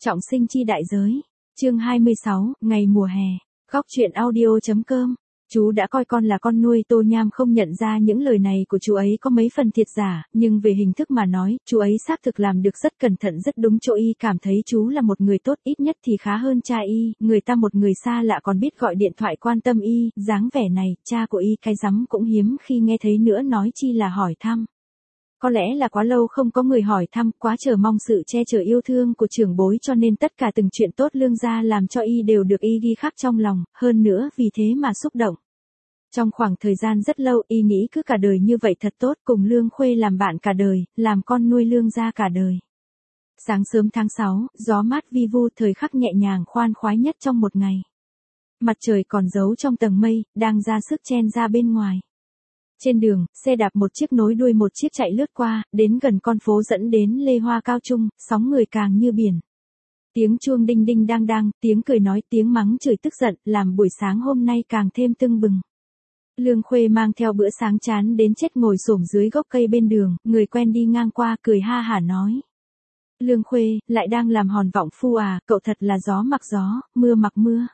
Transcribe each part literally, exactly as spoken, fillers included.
Trọng sinh chi đại giới. Chương hai mươi sáu, ngày mùa hè. Góc truyện audio.com. Chú đã coi con là con nuôi. Tô Nham không nhận ra những lời này của chú ấy có mấy phần thiệt giả, nhưng về hình thức mà nói, chú ấy xác thực làm được rất cẩn thận rất đúng chỗ. Y cảm thấy chú là một người tốt, ít nhất thì khá hơn cha Y. Người ta một người xa lạ còn biết gọi điện thoại quan tâm Y, dáng vẻ này, cha của Y cái rắm cũng hiếm khi nghe thấy nữa, nói chi là hỏi thăm. Có lẽ là quá lâu không có người hỏi thăm, quá chờ mong sự che chở yêu thương của trưởng bối, cho nên tất cả từng chuyện tốt Lương gia làm cho Y đều được Y ghi khắc trong lòng, hơn nữa vì thế mà xúc động. Trong khoảng thời gian rất lâu, Y nghĩ cứ cả đời như vậy thật tốt, cùng Lương Khuê làm bạn cả đời, làm con nuôi Lương gia cả đời. Sáng sớm tháng sáu, gió mát vi vu, thời khắc nhẹ nhàng khoan khoái nhất trong một ngày. Mặt trời còn giấu trong tầng mây, đang ra sức chen ra bên ngoài. Trên đường, xe đạp một chiếc nối đuôi một chiếc chạy lướt qua, đến gần con phố dẫn đến Lê Hoa Cao Trung, sóng người càng như biển. Tiếng chuông đinh đinh đang đang, tiếng cười nói, tiếng mắng chửi tức giận, làm buổi sáng hôm nay càng thêm tưng bừng. Lương Khuê mang theo bữa sáng chán đến chết ngồi xổm dưới gốc cây bên đường, người quen đi ngang qua cười ha hả nói. Lương Khuê, lại đang làm hòn vọng phu à, cậu thật là gió mặc gió, mưa mặc mưa.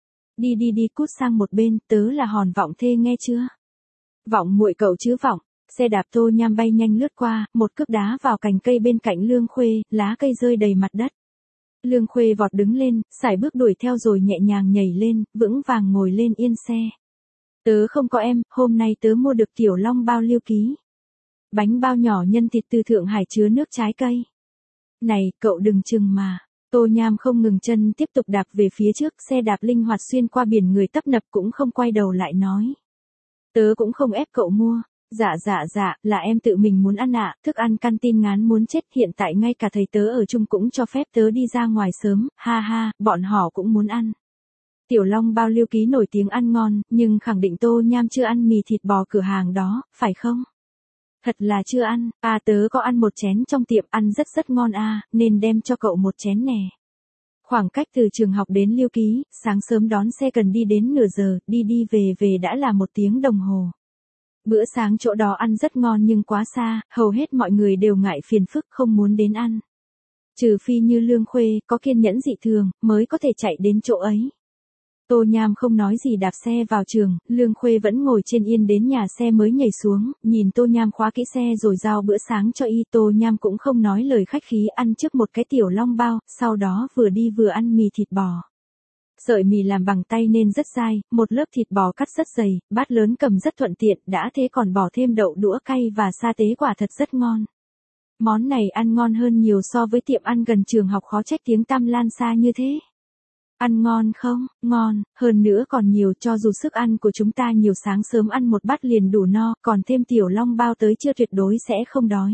Đi đi đi cút sang một bên, tớ là hòn vọng thê nghe chưa? Vọng muội cậu chứ vọng. Xe đạp Tô Nham bay nhanh lướt qua, một cước đá vào cành cây bên cạnh Lương Khuê, lá cây rơi đầy mặt đất. Lương Khuê vọt đứng lên, sải bước đuổi theo rồi nhẹ nhàng nhảy lên, vững vàng ngồi lên yên xe. Tớ không có em, hôm nay tớ mua được tiểu long bao liêu ký. Bánh bao nhỏ nhân thịt từ Thượng Hải chứa nước trái cây. Này, cậu đừng chừng mà. Tô Nham không ngừng chân tiếp tục đạp về phía trước, xe đạp linh hoạt xuyên qua biển người tấp nập cũng không quay đầu lại nói. Tớ cũng không ép cậu mua. Dạ dạ dạ, là em tự mình muốn ăn ạ, thức ăn canteen ngán muốn chết, hiện tại ngay cả thầy tớ ở chung cũng cho phép tớ đi ra ngoài sớm, ha ha, bọn họ cũng muốn ăn. Tiểu Long bao liêu ký nổi tiếng ăn ngon, nhưng khẳng định Tô Nham chưa ăn mì thịt bò cửa hàng đó, phải không? Thật là chưa ăn, à tớ có ăn một chén trong tiệm, ăn rất rất ngon à, nên đem cho cậu một chén nè. Khoảng cách từ trường học đến Liêu Ký, sáng sớm đón xe cần đi đến nửa giờ, đi đi về về đã là một tiếng đồng hồ. Bữa sáng chỗ đó ăn rất ngon nhưng quá xa, hầu hết mọi người đều ngại phiền phức không muốn đến ăn. Trừ phi như Lương Khuê, có kiên nhẫn dị thường, mới có thể chạy đến chỗ ấy. Tô Nham không nói gì đạp xe vào trường, Lương Khuê vẫn ngồi trên yên đến nhà xe mới nhảy xuống, nhìn Tô Nham khóa kỹ xe rồi giao bữa sáng cho Y. Tô Nham cũng không nói lời khách khí, ăn trước một cái tiểu long bao, sau đó vừa đi vừa ăn mì thịt bò. Sợi mì làm bằng tay nên rất dai, một lớp thịt bò cắt rất dày, bát lớn cầm rất thuận tiện, đã thế còn bỏ thêm đậu đũa cay và sa tế, quả thật rất ngon. Món này ăn ngon hơn nhiều so với tiệm ăn gần trường học, khó trách tiếng tăm lan xa như thế. Ăn ngon không? Ngon, hơn nữa còn nhiều, cho dù sức ăn của chúng ta nhiều, sáng sớm ăn một bát liền đủ no, còn thêm tiểu long bao tới chưa tuyệt đối sẽ không đói.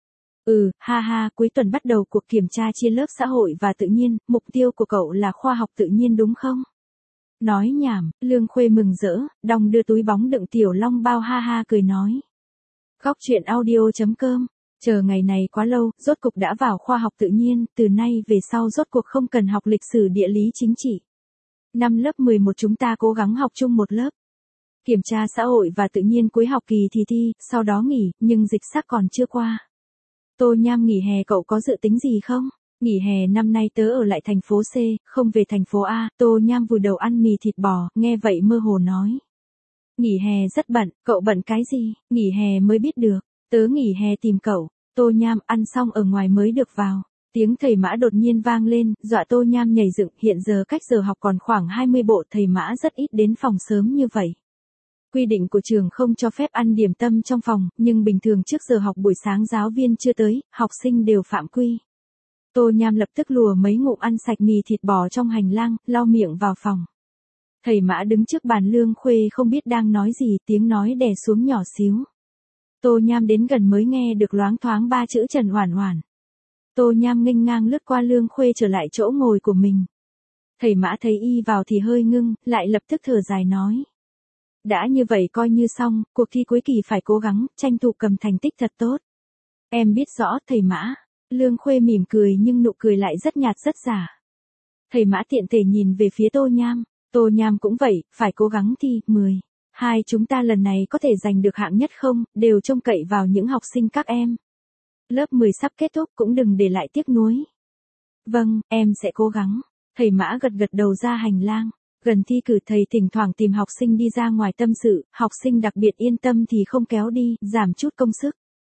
Ừ, ha ha, cuối tuần bắt đầu cuộc kiểm tra chia lớp xã hội và tự nhiên, mục tiêu của cậu là khoa học tự nhiên đúng không? Nói nhảm, Lương Khuê mừng rỡ, đong đưa túi bóng đựng tiểu long bao ha ha cười nói. Góc truyện audio.com. Chờ ngày này quá lâu, rốt cục đã vào khoa học tự nhiên, từ nay về sau rốt cuộc không cần học lịch sử địa lý chính trị. Năm lớp mười một chúng ta cố gắng học chung một lớp. Kiểm tra xã hội và tự nhiên cuối học kỳ thì thi, sau đó nghỉ, nhưng dịch sắc còn chưa qua. Tô Nham, nghỉ hè cậu có dự tính gì không? Nghỉ hè năm nay tớ ở lại thành phố C, không về thành phố A. Tô Nham vùi đầu ăn mì thịt bò, nghe vậy mơ hồ nói. Nghỉ hè rất bận, cậu bận cái gì? Nghỉ hè mới biết được. Tớ nghỉ hè tìm cậu. Tô Nham ăn xong ở ngoài mới được vào. Tiếng thầy Mã đột nhiên vang lên, dọa Tô Nham nhảy dựng, hiện giờ cách giờ học còn khoảng hai mươi bộ, thầy Mã rất ít đến phòng sớm như vậy. Quy định của trường không cho phép ăn điểm tâm trong phòng, nhưng bình thường trước giờ học buổi sáng giáo viên chưa tới, học sinh đều phạm quy. Tô Nham lập tức lùa mấy ngụm ăn sạch mì thịt bò trong hành lang, lau miệng vào phòng. Thầy Mã đứng trước bàn Lương Khuê không biết đang nói gì, tiếng nói đè xuống nhỏ xíu. Tô Nham đến gần mới nghe được loáng thoáng ba chữ Trần Hoản Hoản. Tô Nham nghênh ngang lướt qua Lương Khuê trở lại chỗ ngồi của mình. Thầy Mã thấy Y vào thì hơi ngưng, lại lập tức thở dài nói. Đã như vậy coi như xong, cuộc thi cuối kỳ phải cố gắng, tranh thủ cầm thành tích thật tốt. Em biết rõ thầy Mã. Lương Khuê mỉm cười nhưng nụ cười lại rất nhạt rất giả. Thầy Mã tiện thể nhìn về phía Tô Nham. Tô Nham cũng vậy, phải cố gắng thi, mười. Hai chúng ta lần này có thể giành được hạng nhất không, đều trông cậy vào những học sinh các em. Lớp mười sắp kết thúc cũng đừng để lại tiếc nuối. Vâng, em sẽ cố gắng. Thầy Mã gật gật đầu ra hành lang. Gần thi cử thầy thỉnh thoảng tìm học sinh đi ra ngoài tâm sự, học sinh đặc biệt yên tâm thì không kéo đi, giảm chút công sức.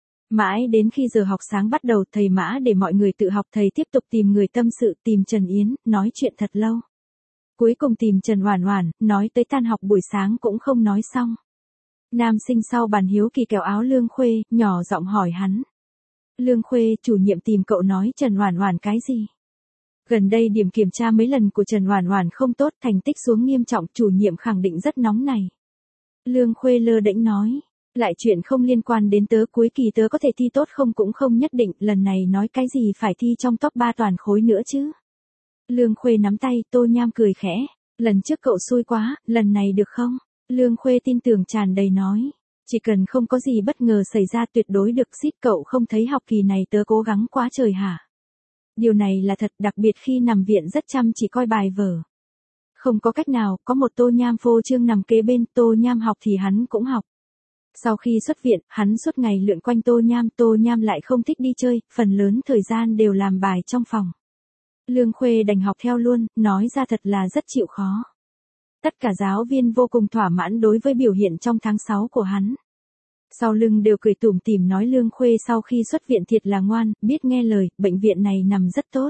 Mãi đến khi giờ học sáng bắt đầu, thầy Mã để mọi người tự học, thầy tiếp tục tìm người tâm sự, tìm Trần Yến, nói chuyện thật lâu. Cuối cùng tìm Trần Oản Oản, nói tới tan học buổi sáng cũng không nói xong. Nam sinh sau bàn hiếu kỳ kéo áo Lương Khuê, nhỏ giọng hỏi hắn. Lương Khuê, chủ nhiệm tìm cậu nói Trần Oản Oản cái gì? Gần đây điểm kiểm tra mấy lần của Trần Oản Oản không tốt, thành tích xuống nghiêm trọng, chủ nhiệm khẳng định rất nóng này. Lương Khuê lơ đễnh nói, lại chuyện không liên quan đến tớ, cuối kỳ tớ có thể thi tốt không cũng không nhất định, lần này nói cái gì phải thi trong top ba toàn khối nữa chứ. Lương Khuê nắm tay, Tô Nham cười khẽ, lần trước cậu xui quá, lần này được không? Lương Khuê tin tưởng tràn đầy nói, chỉ cần không có gì bất ngờ xảy ra tuyệt đối được, xít cậu không thấy học kỳ này tớ cố gắng quá trời hả? Điều này là thật, đặc biệt khi nằm viện rất chăm chỉ coi bài vở. Không có cách nào, có một Tô Nham phô trương nằm kế bên, Tô Nham học thì hắn cũng học. Sau khi xuất viện, hắn suốt ngày lượn quanh Tô Nham, Tô Nham lại không thích đi chơi, phần lớn thời gian đều làm bài trong phòng. Lương Khuê đành học theo luôn, nói ra thật là rất chịu khó. Tất cả giáo viên vô cùng thỏa mãn đối với biểu hiện trong tháng sáu của hắn. Sau lưng đều cười tủm tỉm nói Lương Khuê sau khi xuất viện thiệt là ngoan, biết nghe lời, bệnh viện này nằm rất tốt.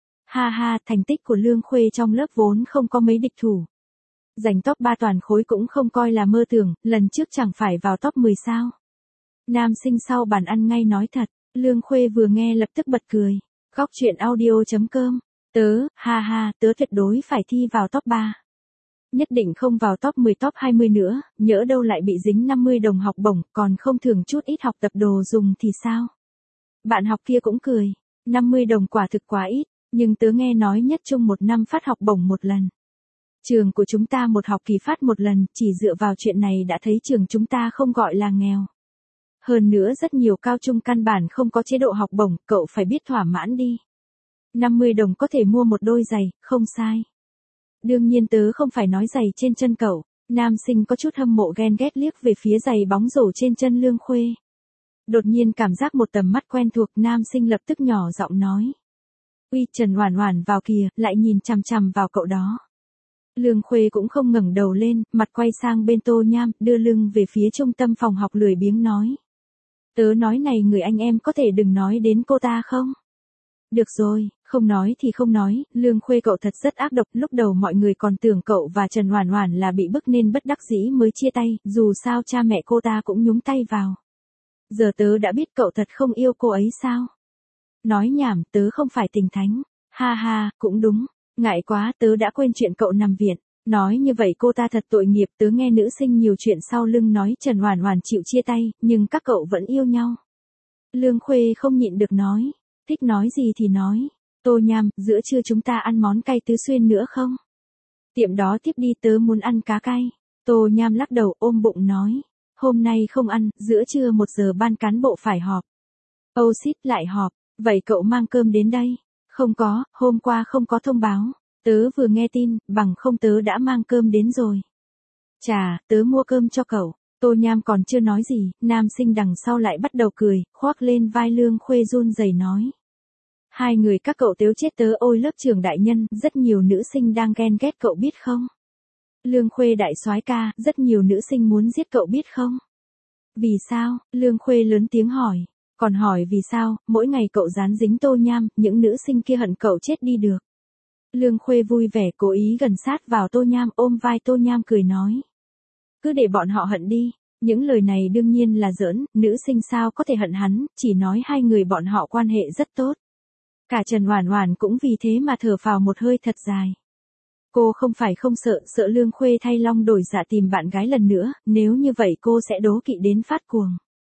Ha ha, thành tích của Lương Khuê trong lớp vốn không có mấy địch thủ. Giành top ba toàn khối cũng không coi là mơ tưởng, lần trước chẳng phải vào top mười sao. Nam sinh sau bàn ăn ngay nói thật, Lương Khuê vừa nghe lập tức bật cười. Góc truyện audio chấm com, tớ, ha ha, tớ tuyệt đối phải thi vào top ba. Nhất định không vào top mười top hai mươi nữa, nhỡ đâu lại bị dính năm mươi đồng học bổng, còn không thưởng chút ít học tập đồ dùng thì sao? Bạn học kia cũng cười, năm mươi đồng quả thực quá ít, nhưng tớ nghe nói nhất chung một năm phát học bổng một lần. Trường của chúng ta một học kỳ phát một lần, chỉ dựa vào chuyện này đã thấy trường chúng ta không gọi là nghèo. Hơn nữa rất nhiều cao trung căn bản không có chế độ học bổng, cậu phải biết thỏa mãn đi. năm mươi đồng có thể mua một đôi giày, không sai. Đương nhiên tớ không phải nói giày trên chân cậu, nam sinh có chút hâm mộ ghen ghét liếc về phía giày bóng rổ trên chân Lương Khuê. Đột nhiên cảm giác một tầm mắt quen thuộc, nam sinh lập tức nhỏ giọng nói. Uy, Trần Oản Oản vào kìa, lại nhìn chằm chằm vào cậu đó. Lương Khuê cũng không ngẩng đầu lên, mặt quay sang bên Tô Nham, đưa lưng về phía trung tâm phòng học lười biếng nói. Tớ nói này người anh em có thể đừng nói đến cô ta không? Được rồi, không nói thì không nói, Lương Khuê cậu thật rất ác độc, lúc đầu mọi người còn tưởng cậu và Trần Oản Oản là bị bức nên bất đắc dĩ mới chia tay, dù sao cha mẹ cô ta cũng nhúng tay vào. Giờ tớ đã biết cậu thật không yêu cô ấy sao? Nói nhảm, tớ không phải tình thánh. Ha ha, cũng đúng, ngại quá, tớ đã quên chuyện cậu nằm viện. Nói như vậy cô ta thật tội nghiệp, tớ nghe nữ sinh nhiều chuyện sau lưng nói Trần Oản Oản chịu chia tay, nhưng các cậu vẫn yêu nhau. Lương Khuê không nhịn được nói, thích nói gì thì nói. Tô Nham, giữa trưa chúng ta ăn món cay Tứ Xuyên nữa không? Tiệm đó tiếp đi, tớ muốn ăn cá cay. Tô Nham lắc đầu ôm bụng nói, hôm nay không ăn, giữa trưa một giờ ban cán bộ phải họp. Âu xít lại họp, vậy cậu mang cơm đến đây? Không có, hôm qua không có thông báo. Tớ vừa nghe tin, bằng không tớ đã mang cơm đến rồi. Chà, tớ mua cơm cho cậu. Tô Nham còn chưa nói gì, nam sinh đằng sau lại bắt đầu cười, khoác lên vai Lương Khuê run rẩy nói. Hai người các cậu tếu chết tớ, ôi lớp trưởng đại nhân, rất nhiều nữ sinh đang ghen ghét cậu biết không? Lương Khuê đại soái ca, rất nhiều nữ sinh muốn giết cậu biết không? Vì sao? Lương Khuê lớn tiếng hỏi. Còn hỏi vì sao, mỗi ngày cậu dán dính Tô Nham, những nữ sinh kia hận cậu chết đi được. Lương Khuê vui vẻ cố ý gần sát vào Tô Nham, ôm vai Tô Nham cười nói. Cứ để bọn họ hận đi, những lời này đương nhiên là giỡn, nữ sinh sao có thể hận hắn, chỉ nói hai người bọn họ quan hệ rất tốt. Cả Trần Oản Oản cũng vì thế mà thở phào một hơi thật dài. Cô không phải không sợ, sợ Lương Khuê thay long đổi dạ tìm bạn gái lần nữa, nếu như vậy cô sẽ đố kỵ đến phát cuồng.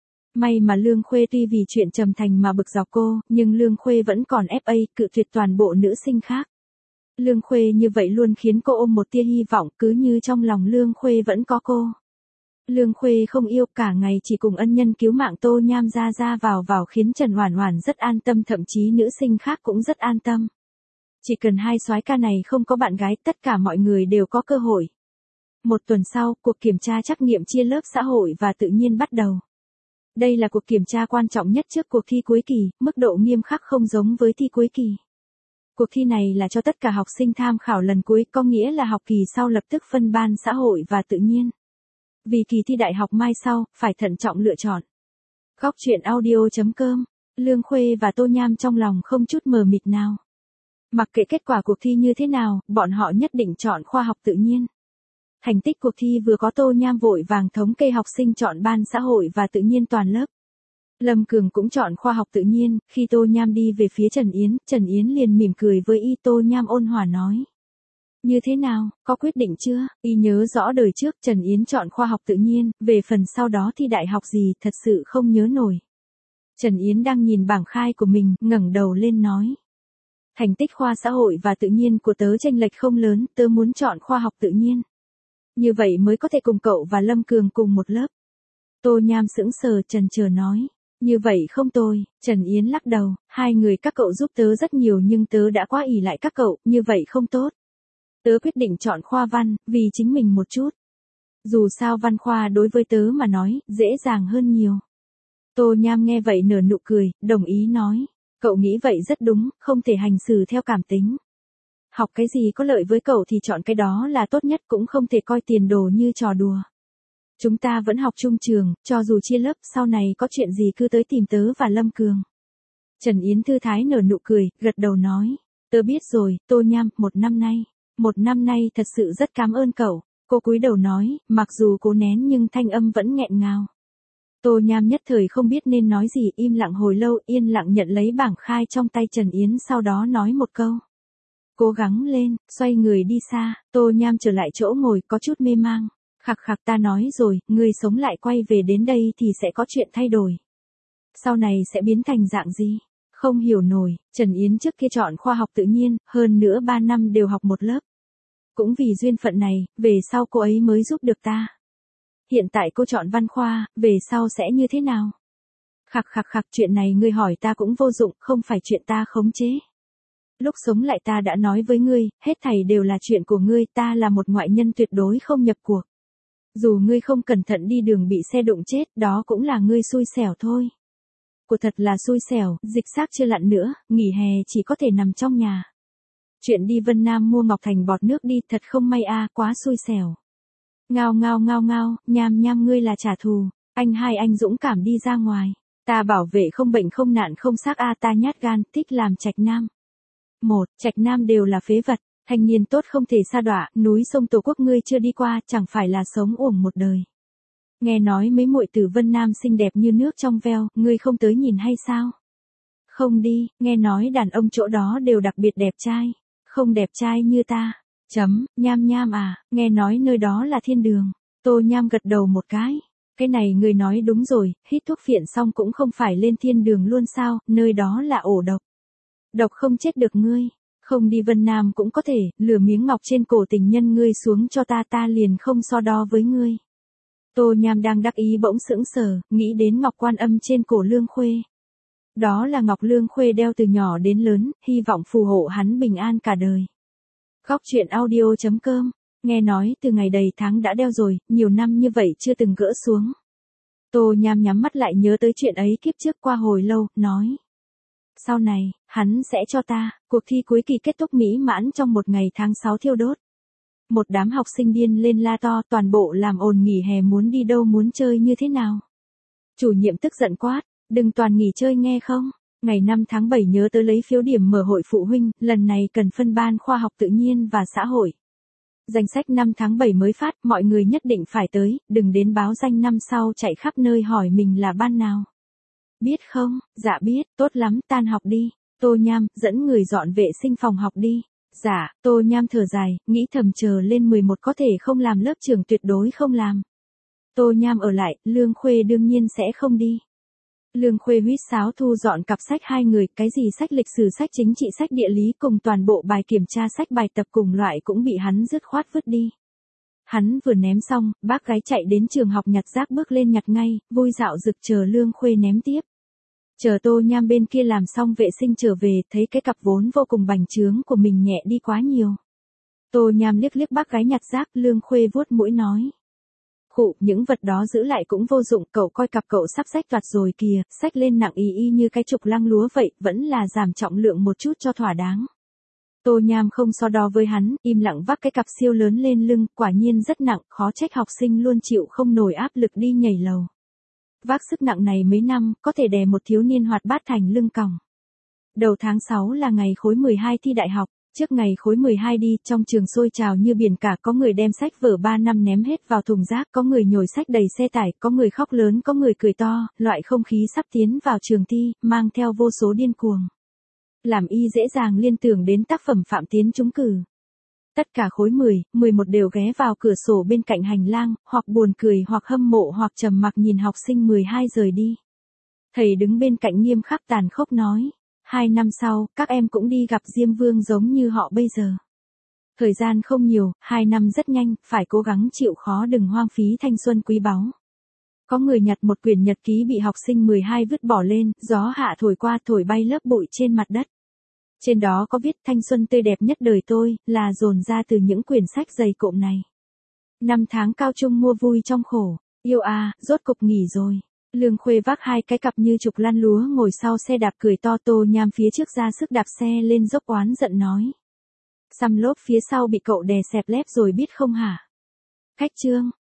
May mà Lương Khuê tuy vì chuyện Trầm Thành mà bực dọc cô, nhưng Lương Khuê vẫn còn ép a, cự tuyệt toàn bộ nữ sinh khác. Lương Khuê như vậy luôn khiến cô ôm một tia hy vọng, cứ như trong lòng Lương Khuê vẫn có cô. Lương Khuê không yêu, cả ngày chỉ cùng ân nhân cứu mạng Tô Nham ra ra vào vào khiến Trần Oản Oản rất an tâm, thậm chí nữ sinh khác cũng rất an tâm. Chỉ cần hai soái ca này không có bạn gái, tất cả mọi người đều có cơ hội. Một tuần sau, cuộc kiểm tra trắc nghiệm chia lớp xã hội và tự nhiên bắt đầu. Đây là cuộc kiểm tra quan trọng nhất trước cuộc thi cuối kỳ, mức độ nghiêm khắc không giống với thi cuối kỳ. Cuộc thi này là cho tất cả học sinh tham khảo lần cuối, có nghĩa là học kỳ sau lập tức phân ban xã hội và tự nhiên. Vì kỳ thi đại học mai sau, phải thận trọng lựa chọn. Góc truyện audio.com, Lương Khuê và Tô Nham trong lòng không chút mờ mịt nào. Mặc kệ kết quả cuộc thi như thế nào, bọn họ nhất định chọn khoa học tự nhiên. Thành tích cuộc thi vừa có, Tô Nham vội vàng thống kê học sinh chọn ban xã hội và tự nhiên toàn lớp. Lâm Cường cũng chọn khoa học tự nhiên, khi Tô Nham đi về phía Trần Yến, Trần Yến liền mỉm cười với y. Tô Nham ôn hòa nói. Như thế nào, có quyết định chưa? Y nhớ rõ đời trước Trần Yến chọn khoa học tự nhiên, về phần sau đó thi đại học gì thật sự không nhớ nổi. Trần Yến đang nhìn bảng khai của mình, ngẩng đầu lên nói. Thành tích khoa xã hội và tự nhiên của tớ chênh lệch không lớn, tớ muốn chọn khoa học tự nhiên. Như vậy mới có thể cùng cậu và Lâm Cường cùng một lớp. Tô Nham sững sờ chần chờ nói. Như vậy không tồi, Trần Yến lắc đầu, hai người các cậu giúp tớ rất nhiều nhưng tớ đã quá ỷ lại các cậu, như vậy không tốt. Tớ quyết định chọn khoa văn, vì chính mình một chút. Dù sao văn khoa đối với tớ mà nói, dễ dàng hơn nhiều. Tô Nham nghe vậy nở nụ cười, đồng ý nói. Cậu nghĩ vậy rất đúng, không thể hành xử theo cảm tính. Học cái gì có lợi với cậu thì chọn cái đó là tốt nhất, cũng không thể coi tiền đồ như trò đùa. Chúng ta vẫn học chung trường, cho dù chia lớp, sau này có chuyện gì cứ tới tìm tớ và Lâm Cường. Trần Yến thư thái nở nụ cười, gật đầu nói. Tớ biết rồi, Tô Nham, một năm nay. Một năm nay thật sự rất cảm ơn cậu. Cô cúi đầu nói, mặc dù cố nén nhưng thanh âm vẫn nghẹn ngào. Tô Nham nhất thời không biết nên nói gì, im lặng hồi lâu, yên lặng nhận lấy bảng khai trong tay Trần Yến, sau đó nói một câu. Cố gắng lên, xoay người đi xa. Tô Nham trở lại chỗ ngồi, có chút mê mang. Khặc khặc, ta nói rồi, người sống lại quay về đến đây thì sẽ có chuyện thay đổi. Sau này sẽ biến thành dạng gì? Không hiểu nổi. Trần Yến trước kia chọn khoa học tự nhiên, hơn nữa ba năm đều học một lớp. Cũng vì duyên phận này, về sau cô ấy mới giúp được ta. Hiện tại cô chọn văn khoa, về sau sẽ như thế nào? Khặc khặc khặc, chuyện này ngươi hỏi ta cũng vô dụng, không phải chuyện ta khống chế. Lúc sống lại ta đã nói với ngươi, hết thảy đều là chuyện của ngươi, ta là một ngoại nhân tuyệt đối không nhập cuộc. Dù ngươi không cẩn thận đi đường bị xe đụng chết, đó cũng là ngươi xui xẻo thôi. Của thật là xui xẻo, dịch xác chưa lặn nữa, nghỉ hè chỉ có thể nằm trong nhà. Chuyện đi Vân Nam mua Ngọc Thành bọt nước đi, thật không may a, à, quá xui xẻo. Ngao ngao ngao ngao, Nham Nham ngươi là trả thù, anh hai anh dũng cảm đi ra ngoài. Ta bảo vệ không bệnh không nạn không xác a, à, ta nhát gan, thích làm Trạch Nam. Một, Trạch Nam đều là phế vật. Thanh niên tốt không thể sa đọa, núi sông Tổ quốc ngươi chưa đi qua, chẳng phải là sống uổng một đời. Nghe nói mấy muội tử Vân Nam xinh đẹp như nước trong veo, ngươi không tới nhìn hay sao? Không đi, nghe nói đàn ông chỗ đó đều đặc biệt đẹp trai, không đẹp trai như ta. Chấm, Nham Nham à, nghe nói nơi đó là thiên đường. Tô Nham gật đầu một cái. Cái này ngươi nói đúng rồi, hít thuốc phiện xong cũng không phải lên thiên đường luôn sao, nơi đó là ổ độc. Độc không chết được ngươi. Không đi Vân Nam cũng có thể, lừa miếng ngọc trên cổ tình nhân ngươi xuống cho ta, ta liền không so đo với ngươi. Tô Nham đang đắc ý bỗng sững sờ, nghĩ đến ngọc quan âm trên cổ Lương Khuê. Đó là ngọc Lương Khuê đeo từ nhỏ đến lớn, hy vọng phù hộ hắn bình an cả đời. Góc truyện audio.com, nghe nói từ ngày đầy tháng đã đeo rồi, nhiều năm như vậy chưa từng gỡ xuống. Tô Nham nhắm mắt lại nhớ tới chuyện ấy kiếp trước qua hồi lâu, nói. Sau này, hắn sẽ cho ta. Cuộc thi cuối kỳ kết thúc mỹ mãn trong một ngày tháng sáu thiêu đốt. Một đám học sinh điên lên la to, toàn bộ làm ồn nghỉ hè, muốn đi đâu muốn chơi như thế nào. Chủ nhiệm tức giận quát, đừng toàn nghỉ chơi nghe không. Ngày năm tháng bảy nhớ tới lấy phiếu điểm mở hội phụ huynh, lần này cần phân ban khoa học tự nhiên và xã hội. Danh sách năm tháng bảy mới phát, mọi người nhất định phải tới, đừng đến báo danh năm sau chạy khắp nơi hỏi mình là ban nào. Biết không? Dạ biết, tốt lắm, tan học đi. Tô Nham, dẫn người dọn vệ sinh phòng học đi. Dạ, Tô Nham thở dài, nghĩ thầm chờ lên mười một có thể không làm lớp trưởng, tuyệt đối không làm. Tô Nham ở lại, Lương Khuê đương nhiên sẽ không đi. Lương Khuê huýt sáo thu dọn cặp sách hai người, cái gì sách lịch sử, sách chính trị, sách địa lý cùng toàn bộ bài kiểm tra, sách bài tập cùng loại cũng bị hắn dứt khoát vứt đi. Hắn vừa ném xong, bác gái chạy đến trường học nhặt rác bước lên nhặt ngay, vui dạo rực chờ Lương Khuê ném tiếp. Chờ Tô Nham bên kia làm xong vệ sinh trở về, thấy cái cặp vốn vô cùng bành trướng của mình nhẹ đi quá nhiều. Tô Nham liếc liếc bác gái nhặt rác, Lương Khuê vuốt mũi nói. Khụ, những vật đó giữ lại cũng vô dụng, cậu coi cặp cậu sắp xách toạt rồi kìa, xách lên nặng y y như cái trục lăng lúa vậy, vẫn là giảm trọng lượng một chút cho thỏa đáng. Tô Nham không so đo với hắn, im lặng vác cái cặp siêu lớn lên lưng, quả nhiên rất nặng, khó trách học sinh luôn chịu không nổi áp lực đi nhảy lầu. Vác sức nặng này mấy năm, có thể đè một thiếu niên hoạt bát thành lưng còng. Đầu tháng sáu là ngày khối mười hai thi đại học, trước ngày khối mười hai đi, trong trường sôi trào như biển cả, có người đem sách vở ba năm ném hết vào thùng rác, có người nhồi sách đầy xe tải, có người khóc lớn, có người cười to, loại không khí sắp tiến vào trường thi, mang theo vô số điên cuồng. Làm y dễ dàng liên tưởng đến tác phẩm Phạm Tiến trúng cử. Tất cả khối mười, mười một đều ghé vào cửa sổ bên cạnh hành lang, hoặc buồn cười hoặc hâm mộ hoặc trầm mặc nhìn học sinh mười hai rời đi. Thầy đứng bên cạnh nghiêm khắc tàn khốc nói. Hai năm sau, các em cũng đi gặp Diêm Vương giống như họ bây giờ. Thời gian không nhiều, hai năm rất nhanh, phải cố gắng chịu khó đừng hoang phí thanh xuân quý báu. Có người nhặt một quyển nhật ký bị học sinh mười hai vứt bỏ lên, gió hạ thổi qua thổi bay lớp bụi trên mặt đất. Trên đó có viết thanh xuân tươi đẹp nhất đời tôi, là dồn ra từ những quyển sách dày cộm này. Năm tháng cao trung mua vui trong khổ, yêu à, rốt cục nghỉ rồi. Lương Khuê vác hai cái cặp như trục lăn lúa ngồi sau xe đạp cười to. Tô Nham phía trước ra sức đạp xe lên dốc oán giận nói. Xăm lốp phía sau bị cậu đè xẹp lép rồi biết không hả? Khách trương.